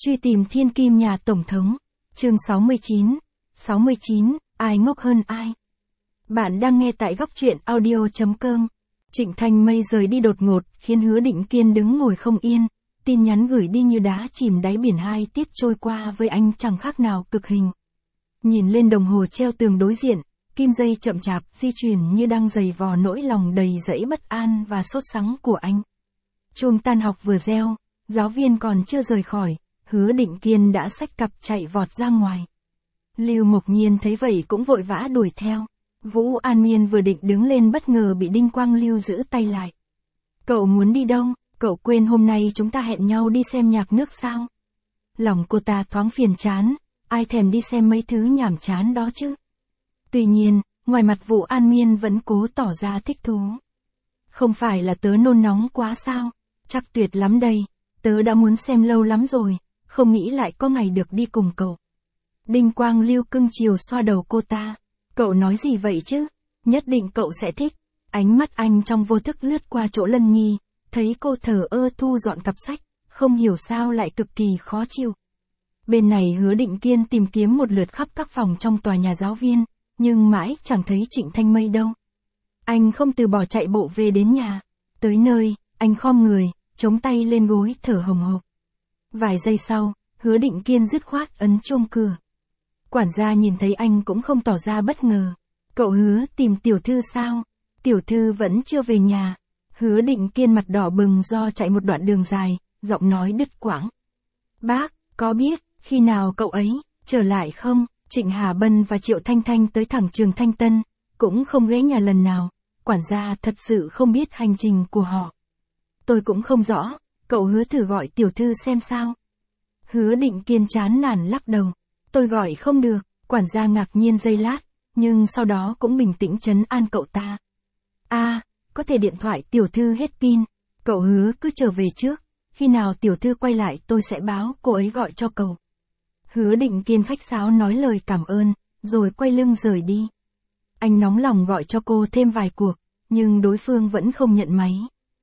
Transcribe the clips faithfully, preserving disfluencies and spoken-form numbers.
Truy tìm thiên kim nhà Tổng thống. Chương sáu mươi chín. sáu mươi chín, ai ngốc hơn ai? Bạn đang nghe tại góc truyện audio chấm com. Trịnh Thanh Mây rời đi đột ngột, khiến Hứa Định Kiên đứng ngồi không yên. Tin nhắn gửi đi như đá chìm đáy biển, hai tiết trôi qua với anh chẳng khác nào cực hình. Nhìn lên đồng hồ treo tường đối diện, kim dây chậm chạp di chuyển như đang giày vò nỗi lòng đầy dẫy bất an và sốt sắng của anh. Chuông tan học vừa reo, giáo viên còn chưa rời khỏi, Hứa Định Kiên đã xách cặp chạy vọt ra ngoài. Lưu Mộc Nhiên thấy vậy cũng vội vã đuổi theo. Vũ An Miên vừa định đứng lên bất ngờ bị Đinh Quang Lưu giữ tay lại. Cậu muốn đi đâu? Cậu quên hôm nay chúng ta hẹn nhau đi xem nhạc nước sao? Lòng cô ta thoáng phiền chán, ai thèm đi xem mấy thứ nhảm chán đó chứ? Tuy nhiên, ngoài mặt Vũ An Miên vẫn cố tỏ ra thích thú. Không phải là tớ nôn nóng quá sao? Chắc tuyệt lắm đây, tớ đã muốn xem lâu lắm rồi, không nghĩ lại có ngày được đi cùng cậu. Đinh Quang Lưu cưng chiều xoa đầu cô ta. Cậu nói gì vậy chứ? Nhất định cậu sẽ thích. Ánh mắt anh trong vô thức lướt qua chỗ Lân Nhi, thấy cô thờ ơ thu dọn cặp sách, không hiểu sao lại cực kỳ khó chịu. Bên này Hứa Định Kiên tìm kiếm một lượt khắp các phòng trong tòa nhà giáo viên, nhưng mãi chẳng thấy Trịnh Thanh Mây đâu. Anh không từ bỏ chạy bộ về đến nhà. Tới nơi, anh khom người, chống tay lên gối thở hồng hộc. Vài giây sau, Hứa Định Kiên dứt khoát ấn chuông cửa. Quản gia nhìn thấy anh cũng không tỏ ra bất ngờ. Cậu Hứa tìm tiểu thư sao? Tiểu thư vẫn chưa về nhà. Hứa Định Kiên mặt đỏ bừng do chạy một đoạn đường dài, giọng nói đứt quãng. Bác, có biết, khi nào cậu ấy trở lại không? Trịnh Hà Bân và Triệu Thanh Thanh tới thẳng trường Thanh Tân, cũng không ghé nhà lần nào. Quản gia thật sự không biết hành trình của họ. Tôi cũng không rõ, cậu Hứa thử gọi tiểu thư xem sao. Hứa Định Kiên chán nản lắc đầu. Tôi gọi không được. Quản gia ngạc nhiên giây lát, nhưng sau đó cũng bình tĩnh trấn an cậu ta. A, à, có thể điện thoại tiểu thư hết pin. Cậu Hứa cứ trở về trước, khi nào tiểu thư quay lại tôi sẽ báo cô ấy gọi cho cậu. Hứa Định Kiên khách sáo nói lời cảm ơn, rồi quay lưng rời đi. Anh nóng lòng gọi cho cô thêm vài cuộc, nhưng đối phương vẫn không nhận máy.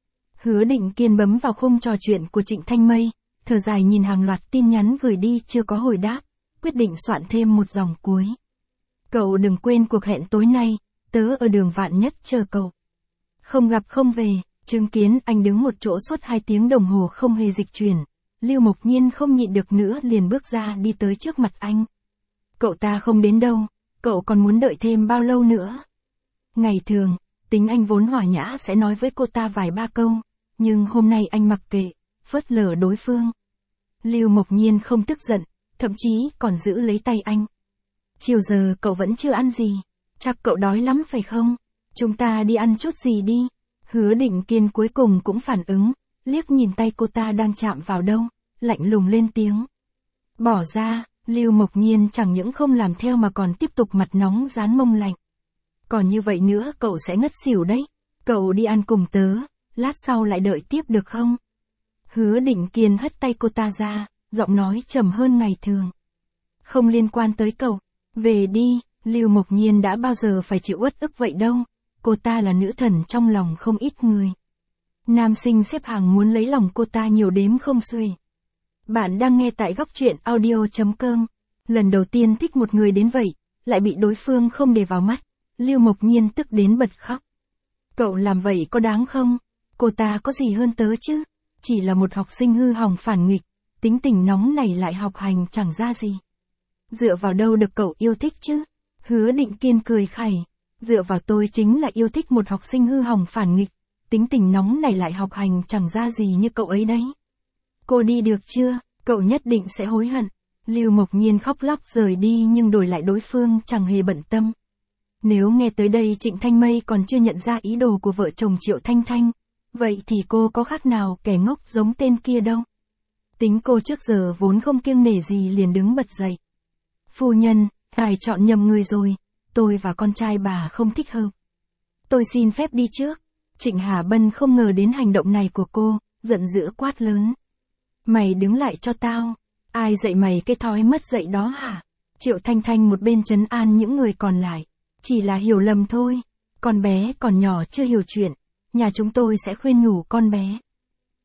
Hứa Định Kiên bấm vào khung trò chuyện của Trịnh Thanh Mây, thở dài nhìn hàng loạt tin nhắn gửi đi chưa có hồi đáp, quyết định soạn thêm một dòng cuối. Cậu đừng quên cuộc hẹn tối nay, tớ ở đường Vạn Nhất chờ cậu. Không gặp không về. Chứng kiến anh đứng một chỗ suốt hai tiếng đồng hồ không hề dịch chuyển, Lưu Mộc Nhiên không nhịn được nữa liền bước ra đi tới trước mặt anh. Cậu ta không đến đâu, cậu còn muốn đợi thêm bao lâu nữa? Ngày thường, tính anh vốn hòa nhã sẽ nói với cô ta vài ba câu, nhưng hôm nay anh mặc kệ, phớt lờ đối phương. Lưu Mộc Nhiên không tức giận, thậm chí còn giữ lấy tay anh. Chiều giờ cậu vẫn chưa ăn gì, chắc cậu đói lắm phải không? Chúng ta đi ăn chút gì đi. Hứa Định Kiên cuối cùng cũng phản ứng, liếc nhìn tay cô ta đang chạm vào đâu, lạnh lùng lên tiếng. Bỏ ra. Lưu Mộc Nhiên chẳng những không làm theo mà còn tiếp tục mặt nóng dán mông lạnh. Còn như vậy nữa cậu sẽ ngất xỉu đấy. Cậu đi ăn cùng tớ, lát sau lại đợi tiếp được không? Hứa Định Kiên hất tay cô ta ra, giọng nói trầm hơn ngày thường. Không liên quan tới cậu, về đi. Lưu Mộc Nhiên đã bao giờ phải chịu uất ức vậy đâu. Cô ta là nữ thần trong lòng không ít người. Nam sinh xếp hàng muốn lấy lòng cô ta nhiều đếm không xuể. Bạn đang nghe tại góc truyện audio chấm com. Lần đầu tiên thích một người đến vậy, lại bị đối phương không để vào mắt. Lưu Mộc Nhiên tức đến bật khóc. Cậu làm vậy có đáng không? Cô ta có gì hơn tớ chứ? Chỉ là một học sinh hư hỏng phản nghịch, tính tình nóng này lại học hành chẳng ra gì. Dựa vào đâu được cậu yêu thích chứ? Hứa Định Kiên cười khẩy. Dựa vào tôi chính là yêu thích một học sinh hư hỏng phản nghịch, tính tình nóng này lại học hành chẳng ra gì như cậu ấy đấy. Cô đi được chưa? Cậu nhất định sẽ hối hận. Lưu Mộc Nhiên khóc lóc rời đi nhưng đổi lại đối phương chẳng hề bận tâm. Nếu nghe tới đây Trịnh Thanh Mây còn chưa nhận ra ý đồ của vợ chồng Triệu Thanh Thanh, vậy thì cô có khác nào kẻ ngốc giống tên kia đâu. Tính cô trước giờ vốn không kiêng nể gì liền đứng bật dậy. Phu nhân, ngài chọn nhầm người rồi. Tôi và con trai bà không thích hợp. Tôi xin phép đi trước. Trịnh Hà Bân không ngờ đến hành động này của cô, giận dữ quát lớn. Mày đứng lại cho tao. Ai dạy mày cái thói mất dạy đó hả? Triệu Thanh Thanh một bên trấn an những người còn lại. Chỉ là hiểu lầm thôi. Con bé còn nhỏ chưa hiểu chuyện. Nhà chúng tôi sẽ khuyên nhủ con bé.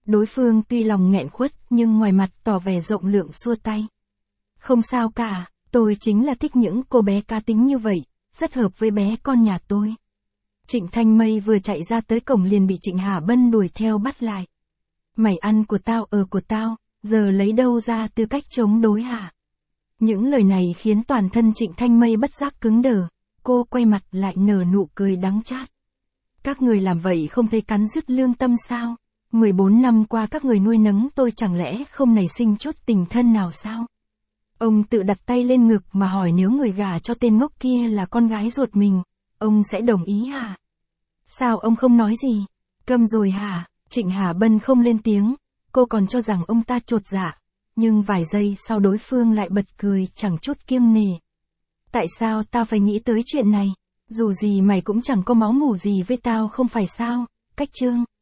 Đối phương tuy lòng nghẹn khuất nhưng ngoài mặt tỏ vẻ rộng lượng xua tay. Không sao cả, tôi chính là thích những cô bé cá tính như vậy, rất hợp với bé con nhà tôi. Trịnh Thanh Mây vừa chạy ra tới cổng liền bị Trịnh Hà Bân đuổi theo bắt lại. Mày ăn của tao ở của tao, giờ lấy đâu ra tư cách chống đối hả? Những lời này khiến toàn thân Trịnh Thanh Mây bất giác cứng đờ, cô quay mặt lại nở nụ cười đắng chát. Các người làm vậy không thấy cắn rứt lương tâm sao? mười bốn năm qua các người nuôi nấng tôi chẳng lẽ không nảy sinh chút tình thân nào sao? Ông tự đặt tay lên ngực mà hỏi nếu người gả cho tên ngốc kia là con gái ruột mình, ông sẽ đồng ý hả? Sao ông không nói gì? Câm rồi hả? Trịnh Hà Bân không lên tiếng, cô còn cho rằng ông ta chột dạ, nhưng vài giây sau đối phương lại bật cười chẳng chút kiêng nể. Tại sao tao phải nghĩ tới chuyện này? Dù gì mày cũng chẳng có máu mủ gì với tao không phải sao? Cách Trương.